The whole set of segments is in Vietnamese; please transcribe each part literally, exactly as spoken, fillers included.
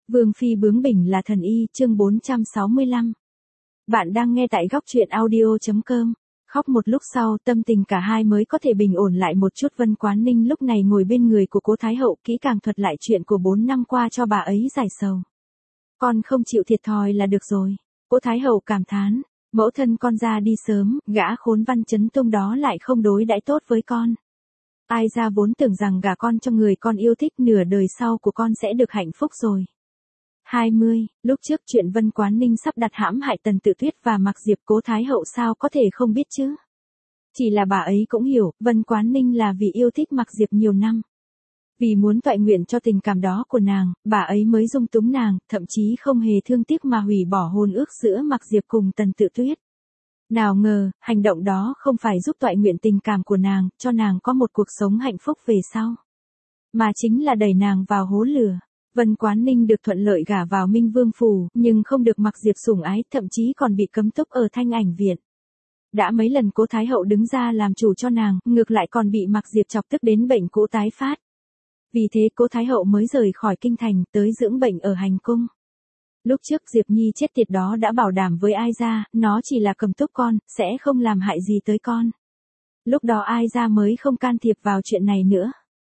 Vương phi bướng bỉnh là thần y, chương bốn trăm sáu mươi lăm. Bạn đang nghe tại góc truyện audio chấm com. Khóc một lúc sau, tâm tình cả hai mới có thể bình ổn lại một chút. Vân Quán Ninh lúc này ngồi bên người của Cố Thái Hậu, kỹ càng thuật lại chuyện của bốn năm qua cho bà ấy giải sầu. Con không chịu thiệt thòi là được rồi. Cố Thái Hậu cảm thán, mẫu thân con ra đi sớm, gã khốn Văn Chấn Tông đó lại không đối đãi tốt với con. Ai ra vốn tưởng rằng gả con cho người con yêu thích, nửa đời sau của con sẽ được hạnh phúc rồi. hai mươi, lúc trước chuyện Vân Quán Ninh sắp đặt hãm hại Tần Tự Tuyết và Mạc Diệp, Cố Thái Hậu sao có thể không biết chứ. Chỉ là bà ấy cũng hiểu, Vân Quán Ninh là vì yêu thích Mạc Diệp nhiều năm. Vì muốn toại nguyện cho tình cảm đó của nàng, bà ấy mới dung túng nàng, thậm chí không hề thương tiếc mà hủy bỏ hôn ước giữa Mạc Diệp cùng Tần Tự Tuyết. Nào ngờ, hành động đó không phải giúp toại nguyện tình cảm của nàng, cho nàng có một cuộc sống hạnh phúc về sau, mà chính là đẩy nàng vào hố lửa. Vân Quán Ninh được thuận lợi gả vào Minh Vương phủ, nhưng không được Mạc Diệp sủng ái, thậm chí còn bị cấm túc ở Thanh Ảnh viện. Đã mấy lần Cố Thái Hậu đứng ra làm chủ cho nàng, ngược lại còn bị Mạc Diệp chọc tức đến bệnh cũ tái phát. Vì thế Cố Thái Hậu mới rời khỏi kinh thành, tới dưỡng bệnh ở hành cung. Lúc trước Diệp Nhi chết tiệt đó đã bảo đảm với Ai Gia, nó chỉ là cầm túc con, sẽ không làm hại gì tới con. Lúc đó Ai Gia mới không can thiệp vào chuyện này nữa.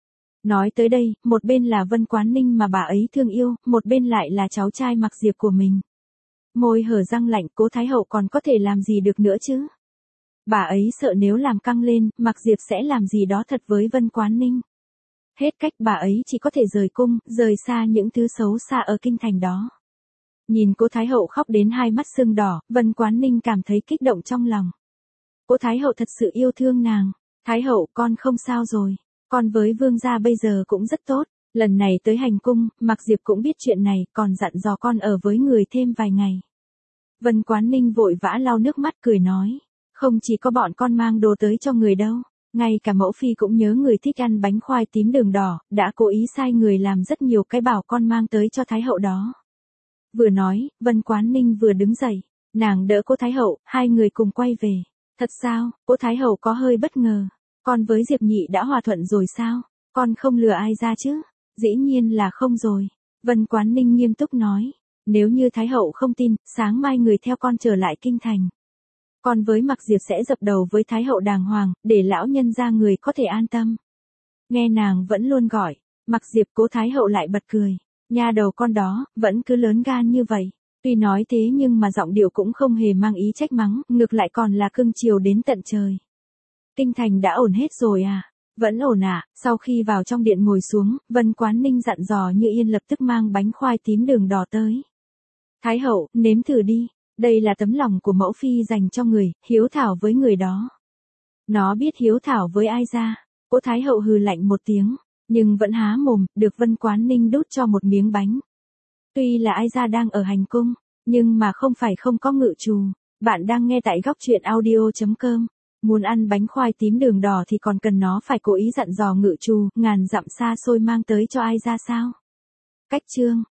Nói tới đây, một bên là Vân Quán Ninh mà bà ấy thương yêu, một bên lại là cháu trai Mạc Diệp của mình. Môi hở răng lạnh, Cố Thái Hậu còn có thể làm gì được nữa chứ? Bà ấy sợ nếu làm căng lên, Mạc Diệp sẽ làm gì đó thật với Vân Quán Ninh. Hết cách, bà ấy chỉ có thể rời cung, rời xa những thứ xấu xa ở kinh thành đó. Nhìn Cố Thái Hậu khóc đến hai mắt sưng đỏ, Vân Quán Ninh cảm thấy kích động trong lòng. Cố Thái Hậu thật sự yêu thương nàng. Thái Hậu, con không sao rồi. Con với vương gia bây giờ cũng rất tốt. Lần này tới hành cung, Mạc Diệp cũng biết chuyện này, còn dặn dò con ở với người thêm vài ngày. Vân Quán Ninh vội vã lau nước mắt cười nói. Không chỉ có bọn con mang đồ tới cho người đâu. Ngay cả mẫu phi cũng nhớ người thích ăn bánh khoai tím đường đỏ, đã cố ý sai người làm rất nhiều cái bảo con mang tới cho Thái Hậu đó. Vừa nói, Vân Quán Ninh vừa đứng dậy. Nàng đỡ Cố Thái Hậu, hai người cùng quay về. Thật sao? Cố Thái Hậu có hơi bất ngờ. Con với Diệp Nhị đã hòa thuận rồi sao? Con không lừa Ai Gia chứ? Dĩ nhiên là không rồi. Vân Quán Ninh nghiêm túc nói. Nếu như Thái Hậu không tin, sáng mai người theo con trở lại kinh thành. Con với Mạc Diệp sẽ dập đầu với Thái Hậu đàng hoàng, để lão nhân gia người có thể an tâm. Nghe nàng vẫn luôn gọi. Mạc Diệp, Cố Thái Hậu lại bật cười. Nha đầu con đó, vẫn cứ lớn gan như vậy. Tuy nói thế nhưng mà giọng điệu cũng không hề mang ý trách mắng, ngược lại còn là cưng chiều đến tận trời. Kinh thành đã ổn hết rồi à? Vẫn ổn à? Sau khi vào trong điện ngồi xuống, Vân Quán Ninh dặn dò Như Yên lập tức mang bánh khoai tím đường đỏ tới. Thái Hậu, nếm thử đi. Đây là tấm lòng của mẫu phi dành cho người, hiếu thảo với người đó. Nó biết hiếu thảo với Ai Gia. Cố Thái Hậu hừ lạnh một tiếng, nhưng vẫn há mồm, được Vân Quán Ninh đút cho một miếng bánh. Tuy là Ai Gia đang ở hành cung, nhưng mà không phải không có ngự trù. Bạn đang nghe tại góc truyện audio chấm com. Muốn ăn bánh khoai tím đường đỏ thì còn cần nó phải cố ý dặn dò ngự trù, ngàn dặm xa xôi mang tới cho Ai Gia sao? Cách chương